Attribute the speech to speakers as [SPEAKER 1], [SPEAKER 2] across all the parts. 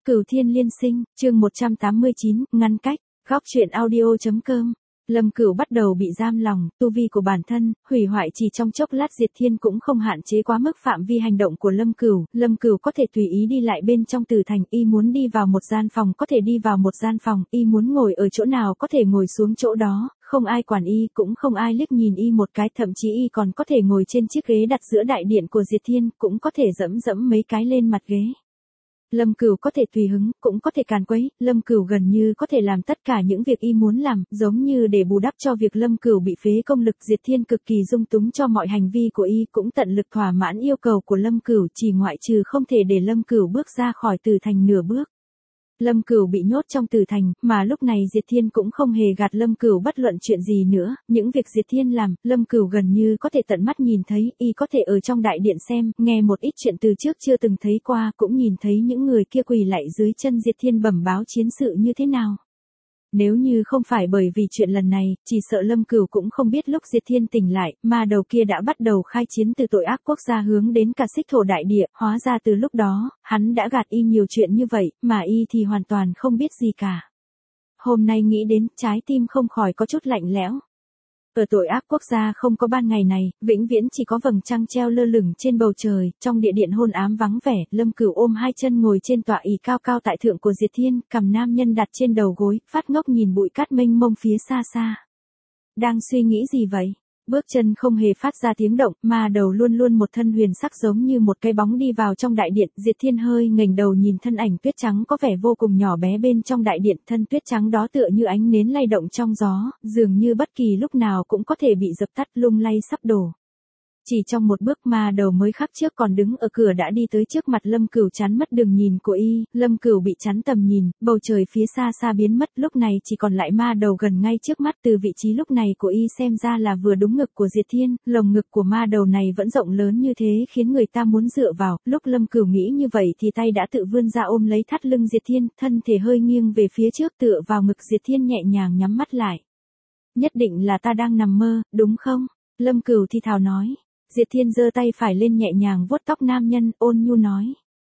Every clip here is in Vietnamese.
[SPEAKER 1] Cửu Thiên Liên Sinh, chương 189, ngăn cách, góc truyện audio.com. Lâm Cửu bắt đầu bị giam lòng, tu vi của bản thân, hủy hoại chỉ trong chốc lát. Diệt Thiên cũng không hạn chế quá mức phạm vi hành động của Lâm Cửu có thể tùy ý đi lại bên trong Tử Thành, y muốn đi vào một gian phòng có thể đi vào một gian phòng, y muốn ngồi ở chỗ nào có thể ngồi xuống chỗ đó, không ai quản y, cũng không ai liếc nhìn y một cái, thậm chí y còn có thể ngồi trên chiếc ghế đặt giữa đại điện của Diệt Thiên, cũng có thể dẫm dẫm mấy cái lên mặt ghế. Lâm Cửu có thể tùy hứng, cũng có thể càn quấy, Lâm Cửu gần như có thể làm tất cả những việc y muốn làm, giống như để bù đắp cho việc Lâm Cửu bị phế công lực. Diệt Thiên cực kỳ dung túng cho mọi hành vi của y, cũng tận lực thỏa mãn yêu cầu của Lâm Cửu, chỉ ngoại trừ không thể để Lâm Cửu bước ra khỏi Tử Thành nửa bước. Lâm Cửu bị nhốt trong Tử Thành, mà lúc này Diệt Thiên cũng không hề gạt Lâm Cửu bất luận chuyện gì nữa, những việc Diệt Thiên làm, Lâm Cửu gần như có thể tận mắt nhìn thấy, y có thể ở trong đại điện xem, nghe một ít chuyện từ trước chưa từng thấy qua, cũng nhìn thấy những người kia quỳ lạy dưới chân Diệt Thiên bẩm báo chiến sự như thế nào. Nếu như không phải bởi vì chuyện lần này, chỉ sợ Lâm Cửu cũng không biết lúc Diệt Thiên tỉnh lại, mà đầu kia đã bắt đầu khai chiến từ tội ác quốc gia hướng đến cả Xích Thổ đại địa, hóa ra từ lúc đó, hắn đã gạt y nhiều chuyện như vậy, mà y thì hoàn toàn không biết gì cả. Hôm nay nghĩ đến, trái tim không khỏi có chút lạnh lẽo. Ở tội ác quốc gia không có ban ngày này, vĩnh viễn chỉ có vầng trăng treo lơ lửng trên bầu trời, trong địa điện hôn ám vắng vẻ, Lâm Cửu ôm hai chân ngồi trên tọa ỷ cao cao tại thượng của Diệt Thiên, cầm nam nhân đặt trên đầu gối, phát ngốc nhìn bụi cát mênh mông phía xa xa. Đang suy nghĩ gì vậy? Bước chân không hề phát ra tiếng động, mà đầu luôn luôn một thân huyền sắc giống như một cái bóng đi vào trong đại điện. Diệt Thiên hơi ngẩng đầu nhìn thân ảnh tuyết trắng có vẻ vô cùng nhỏ bé bên trong đại điện, thân tuyết trắng đó tựa như ánh nến lay động trong gió, dường như bất kỳ lúc nào cũng có thể bị dập tắt, lung lay sắp đổ. Chỉ trong một bước mà đầu mới khắc trước còn đứng ở cửa đã đi tới trước mặt Lâm Cửu, chắn mất đường nhìn của y. Lâm Cửu bị chắn tầm nhìn, bầu trời phía xa xa biến mất, lúc này chỉ còn lại ma đầu gần ngay trước mắt. Từ vị trí lúc này của y xem ra là vừa đúng ngực của Diệt Thiên, lồng ngực của ma đầu này vẫn rộng lớn như thế khiến người ta muốn dựa vào. Lúc Lâm Cửu nghĩ như vậy thì tay đã tự vươn ra ôm lấy thắt lưng Diệt Thiên, thân thể hơi nghiêng về phía trước tựa vào ngực Diệt Thiên, nhẹ nhàng nhắm mắt lại. Nhất định là ta đang nằm mơ, đúng không? Lâm Cửu thì thào nói. Diệt Thiên giơ tay phải lên nhẹ nhàng vuốt tóc nam nhân, ôn nhu nói.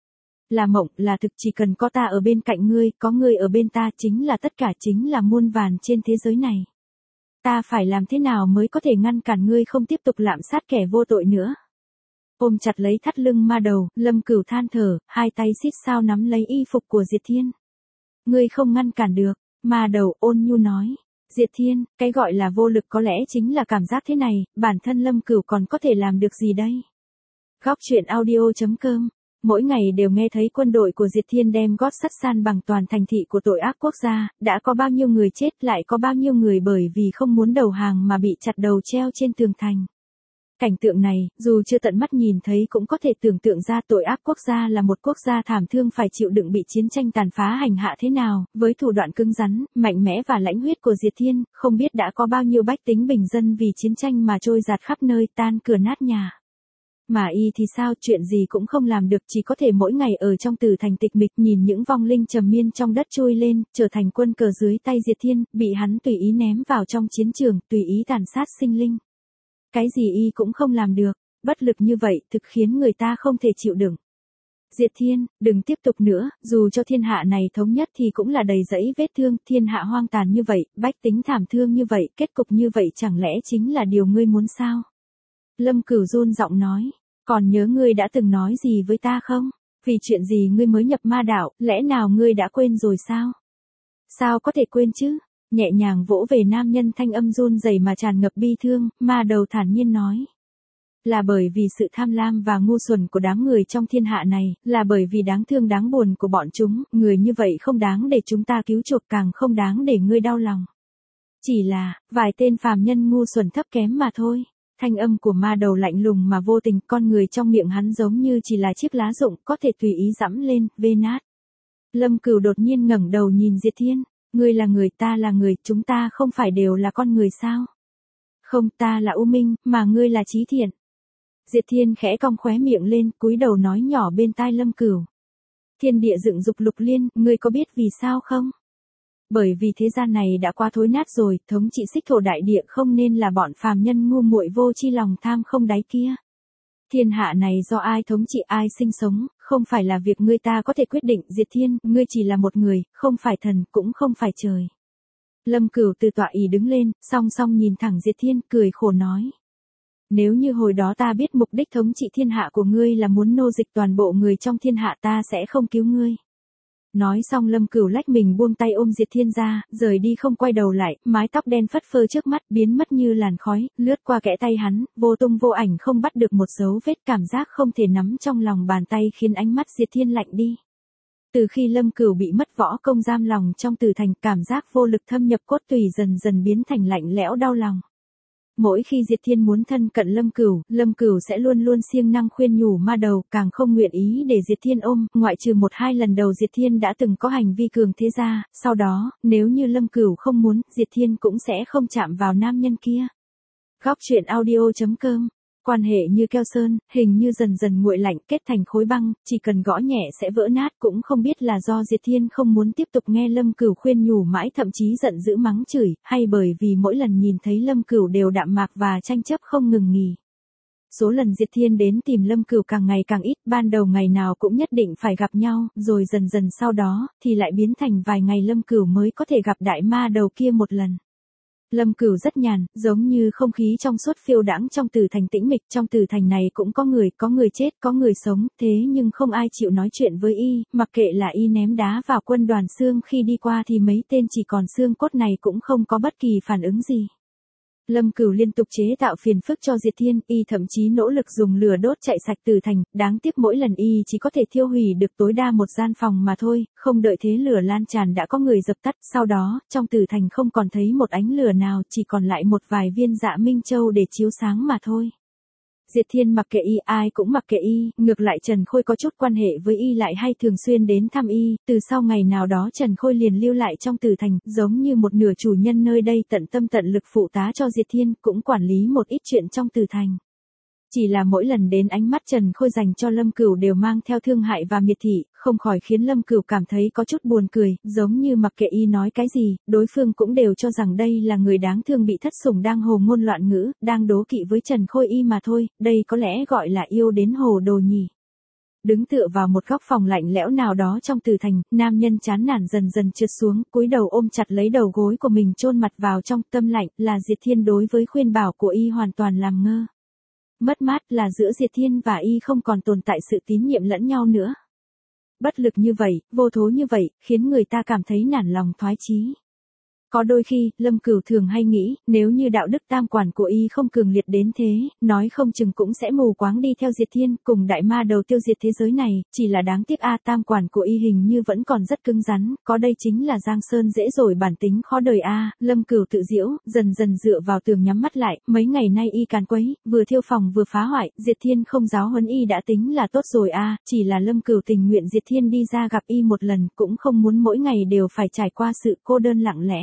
[SPEAKER 1] Là mộng, là thực, chỉ cần có ta ở bên cạnh ngươi, có ngươi ở bên ta, chính là tất cả, chính là muôn vàn trên thế giới này. Ta phải làm thế nào mới có thể ngăn cản ngươi không tiếp tục lạm sát kẻ vô tội nữa? Ôm chặt lấy thắt lưng ma đầu, Lâm Cửu than thở, hai tay xít sao nắm lấy y phục của Diệt Thiên. Ngươi không ngăn cản được, ma đầu ôn nhu nói. Diệt Thiên, cái gọi là vô lực có lẽ chính là cảm giác thế này, bản thân Lâm Cửu còn có thể làm được gì đây? Góc truyện audio.com. Mỗi ngày đều nghe thấy quân đội của Diệt Thiên đem gót sắt san bằng toàn thành thị của tội ác quốc gia, đã có bao nhiêu người chết, lại có bao nhiêu người bởi vì không muốn đầu hàng mà bị chặt đầu treo trên tường thành. Cảnh tượng này, dù chưa tận mắt nhìn thấy cũng có thể tưởng tượng ra tội ác quốc gia là một quốc gia thảm thương phải chịu đựng bị chiến tranh tàn phá hành hạ thế nào, với thủ đoạn cứng rắn, mạnh mẽ và lãnh huyết của Diệt Thiên, không biết đã có bao nhiêu bách tính bình dân vì chiến tranh mà trôi giạt khắp nơi, tan cửa nát nhà. Mà y thì sao, chuyện gì cũng không làm được, chỉ có thể mỗi ngày ở trong Tử Thành tịch mịch nhìn những vong linh trầm miên trong đất trôi lên, trở thành quân cờ dưới tay Diệt Thiên, bị hắn tùy ý ném vào trong chiến trường, tùy ý tàn sát sinh linh. Cái gì y cũng không làm được, bất lực như vậy thực khiến người ta không thể chịu đựng. Diệt Thiên, đừng tiếp tục nữa, dù cho thiên hạ này thống nhất thì cũng là đầy rẫy vết thương, thiên hạ hoang tàn như vậy, bách tính thảm thương như vậy, kết cục như vậy chẳng lẽ chính là điều ngươi muốn sao? Lâm Cửu run giọng nói, còn nhớ ngươi đã từng nói gì với ta không? Vì chuyện gì ngươi mới nhập ma đạo, lẽ nào ngươi đã quên rồi sao? Sao có thể quên chứ? Nhẹ nhàng vỗ về nam nhân, thanh âm run rẩy mà tràn ngập bi thương, ma đầu thản nhiên nói. Là bởi vì sự tham lam và ngu xuẩn của đám người trong thiên hạ này, là bởi vì đáng thương đáng buồn của bọn chúng, người như vậy không đáng để chúng ta cứu chuộc, càng không đáng để ngươi đau lòng. Chỉ là, vài tên phàm nhân ngu xuẩn thấp kém mà thôi. Thanh âm của ma đầu lạnh lùng mà vô tình, con người trong miệng hắn giống như chỉ là chiếc lá rụng, có thể tùy ý giẫm lên, vê nát. Lâm Cửu đột nhiên ngẩng đầu nhìn Diệt Thiên. Ngươi là người, ta là người, chúng ta không phải đều là con người sao? Không, ta là U Minh, mà ngươi là Chí Thiện. Diệt Thiên khẽ cong khóe miệng lên, cúi đầu nói nhỏ bên tai Lâm Cửu. Thiên địa dựng dục lục liên, ngươi có biết vì sao không? Bởi vì thế gian này đã quá thối nát rồi, thống trị Xích Thổ đại địa không nên là bọn phàm nhân ngu muội vô tri lòng tham không đáy kia. Thiên hạ này do ai thống trị ai sinh sống, không phải là việc ngươi ta có thể quyết định, Diệt Thiên, ngươi chỉ là một người, không phải thần, cũng không phải trời. Lâm Cửu từ tọa ỷ đứng lên, song song nhìn thẳng Diệt Thiên, cười khổ nói. Nếu như hồi đó ta biết mục đích thống trị thiên hạ của ngươi là muốn nô dịch toàn bộ người trong thiên hạ, ta sẽ không cứu ngươi. Nói xong Lâm Cửu lách mình buông tay ôm Diệt Thiên ra, rời đi không quay đầu lại, mái tóc đen phất phơ trước mắt biến mất như làn khói, lướt qua kẽ tay hắn, vô tung vô ảnh, không bắt được một dấu vết, cảm giác không thể nắm trong lòng bàn tay khiến ánh mắt Diệt Thiên lạnh đi. Từ khi Lâm Cửu bị mất võ công giam lòng trong Tử Thành, cảm giác vô lực thâm nhập cốt tủy dần dần biến thành lạnh lẽo đau lòng. Mỗi khi Diệt Thiên muốn thân cận Lâm Cửu sẽ luôn luôn siêng năng khuyên nhủ ma đầu, càng không nguyện ý để Diệt Thiên ôm, ngoại trừ 1-2 lần đầu Diệt Thiên đã từng có hành vi cường thế ra, sau đó, nếu như Lâm Cửu không muốn, Diệt Thiên cũng sẽ không chạm vào nam nhân kia. Góc truyện audio.com. Quan hệ như keo sơn, hình như dần dần nguội lạnh, kết thành khối băng, chỉ cần gõ nhẹ sẽ vỡ nát, cũng không biết là do Diệt Thiên không muốn tiếp tục nghe Lâm Cửu khuyên nhủ mãi, thậm chí giận dữ mắng chửi, hay bởi vì mỗi lần nhìn thấy Lâm Cửu đều đạm mạc và tranh chấp không ngừng nghỉ. Số lần Diệt Thiên đến tìm Lâm Cửu càng ngày càng ít, ban đầu ngày nào cũng nhất định phải gặp nhau, rồi dần dần sau đó, thì lại biến thành vài ngày Lâm Cửu mới có thể gặp đại ma đầu kia một lần. Lâm Cửu rất nhàn, giống như không khí trong suốt phiêu đãng trong Tử Thành tĩnh mịch, trong Tử Thành này cũng có người chết, có người sống, thế nhưng không ai chịu nói chuyện với y, mặc kệ là y ném đá vào quân đoàn xương khi đi qua thì mấy tên chỉ còn xương cốt này cũng không có bất kỳ phản ứng gì. Lâm Cửu liên tục chế tạo phiền phức cho Diệt Thiên, y thậm chí nỗ lực dùng lửa đốt chạy sạch Tử Thành, đáng tiếc mỗi lần y chỉ có thể thiêu hủy được tối đa một gian phòng mà thôi, không đợi thế lửa lan tràn đã có người dập tắt, sau đó, trong Tử Thành không còn thấy một ánh lửa nào, chỉ còn lại một vài viên dạ minh châu để chiếu sáng mà thôi. Diệt Thiên mặc kệ y, ai cũng mặc kệ y, ngược lại Trần Khôi có chút quan hệ với y lại hay thường xuyên đến thăm y, từ sau ngày nào đó Trần Khôi liền lưu lại trong Tử Thành, giống như một nửa chủ nhân nơi đây, tận tâm tận lực phụ tá cho Diệt Thiên, cũng quản lý một ít chuyện trong Tử Thành. Chỉ là mỗi lần đến ánh mắt Trần Khôi dành cho Lâm Cửu đều mang theo thương hại và miệt thị, không khỏi khiến Lâm Cửu cảm thấy có chút buồn cười, giống như mặc kệ y nói cái gì, đối phương cũng đều cho rằng đây là người đáng thương bị thất sủng đang hồ ngôn loạn ngữ, đang đố kỵ với Trần Khôi y mà thôi, đây có lẽ gọi là yêu đến hồ đồ nhỉ. Đứng tựa vào một góc phòng lạnh lẽo nào đó trong Tử Thành, nam nhân chán nản dần dần trượt xuống, cúi đầu ôm chặt lấy đầu gối của mình chôn mặt vào trong, tâm lạnh, là Diệt Thiên đối với khuyên bảo của y hoàn toàn làm ngơ. Mất mát là giữa Diệt Thiên và y không còn tồn tại sự tín nhiệm lẫn nhau nữa. Bất lực như vậy, vô thố như vậy, khiến người ta cảm thấy nản lòng thoái chí. Có đôi khi, Lâm Cửu thường hay nghĩ, nếu như đạo đức tam quản của y không cường liệt đến thế, nói không chừng cũng sẽ mù quáng đi theo Diệt Thiên, cùng đại ma đầu tiêu diệt thế giới này, chỉ là đáng tiếc tam quản của y hình như vẫn còn rất cứng rắn, có đây chính là Giang Sơn dễ rồi bản tính khó đời Lâm Cửu tự giễu, dần dần dựa vào tường nhắm mắt lại, mấy ngày nay y càn quấy, vừa thiêu phòng vừa phá hoại, Diệt Thiên không giáo huấn y đã tính là tốt rồi chỉ là Lâm Cửu tình nguyện Diệt Thiên đi ra gặp y một lần, cũng không muốn mỗi ngày đều phải trải qua sự cô đơn lặng lẽ.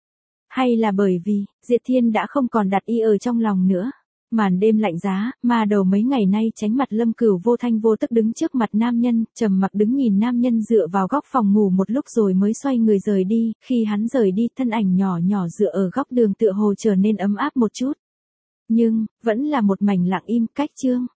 [SPEAKER 1] Hay là bởi vì, Diệt Thiên đã không còn đặt y ở trong lòng nữa. Màn đêm lạnh giá, ma đầu mấy ngày nay tránh mặt Lâm Cửu vô thanh vô tức đứng trước mặt nam nhân, trầm mặc đứng nhìn nam nhân dựa vào góc phòng ngủ một lúc rồi mới xoay người rời đi, khi hắn rời đi thân ảnh nhỏ nhỏ dựa ở góc đường tựa hồ trở nên ấm áp một chút. Nhưng, vẫn là một mảnh lặng im, cách chương.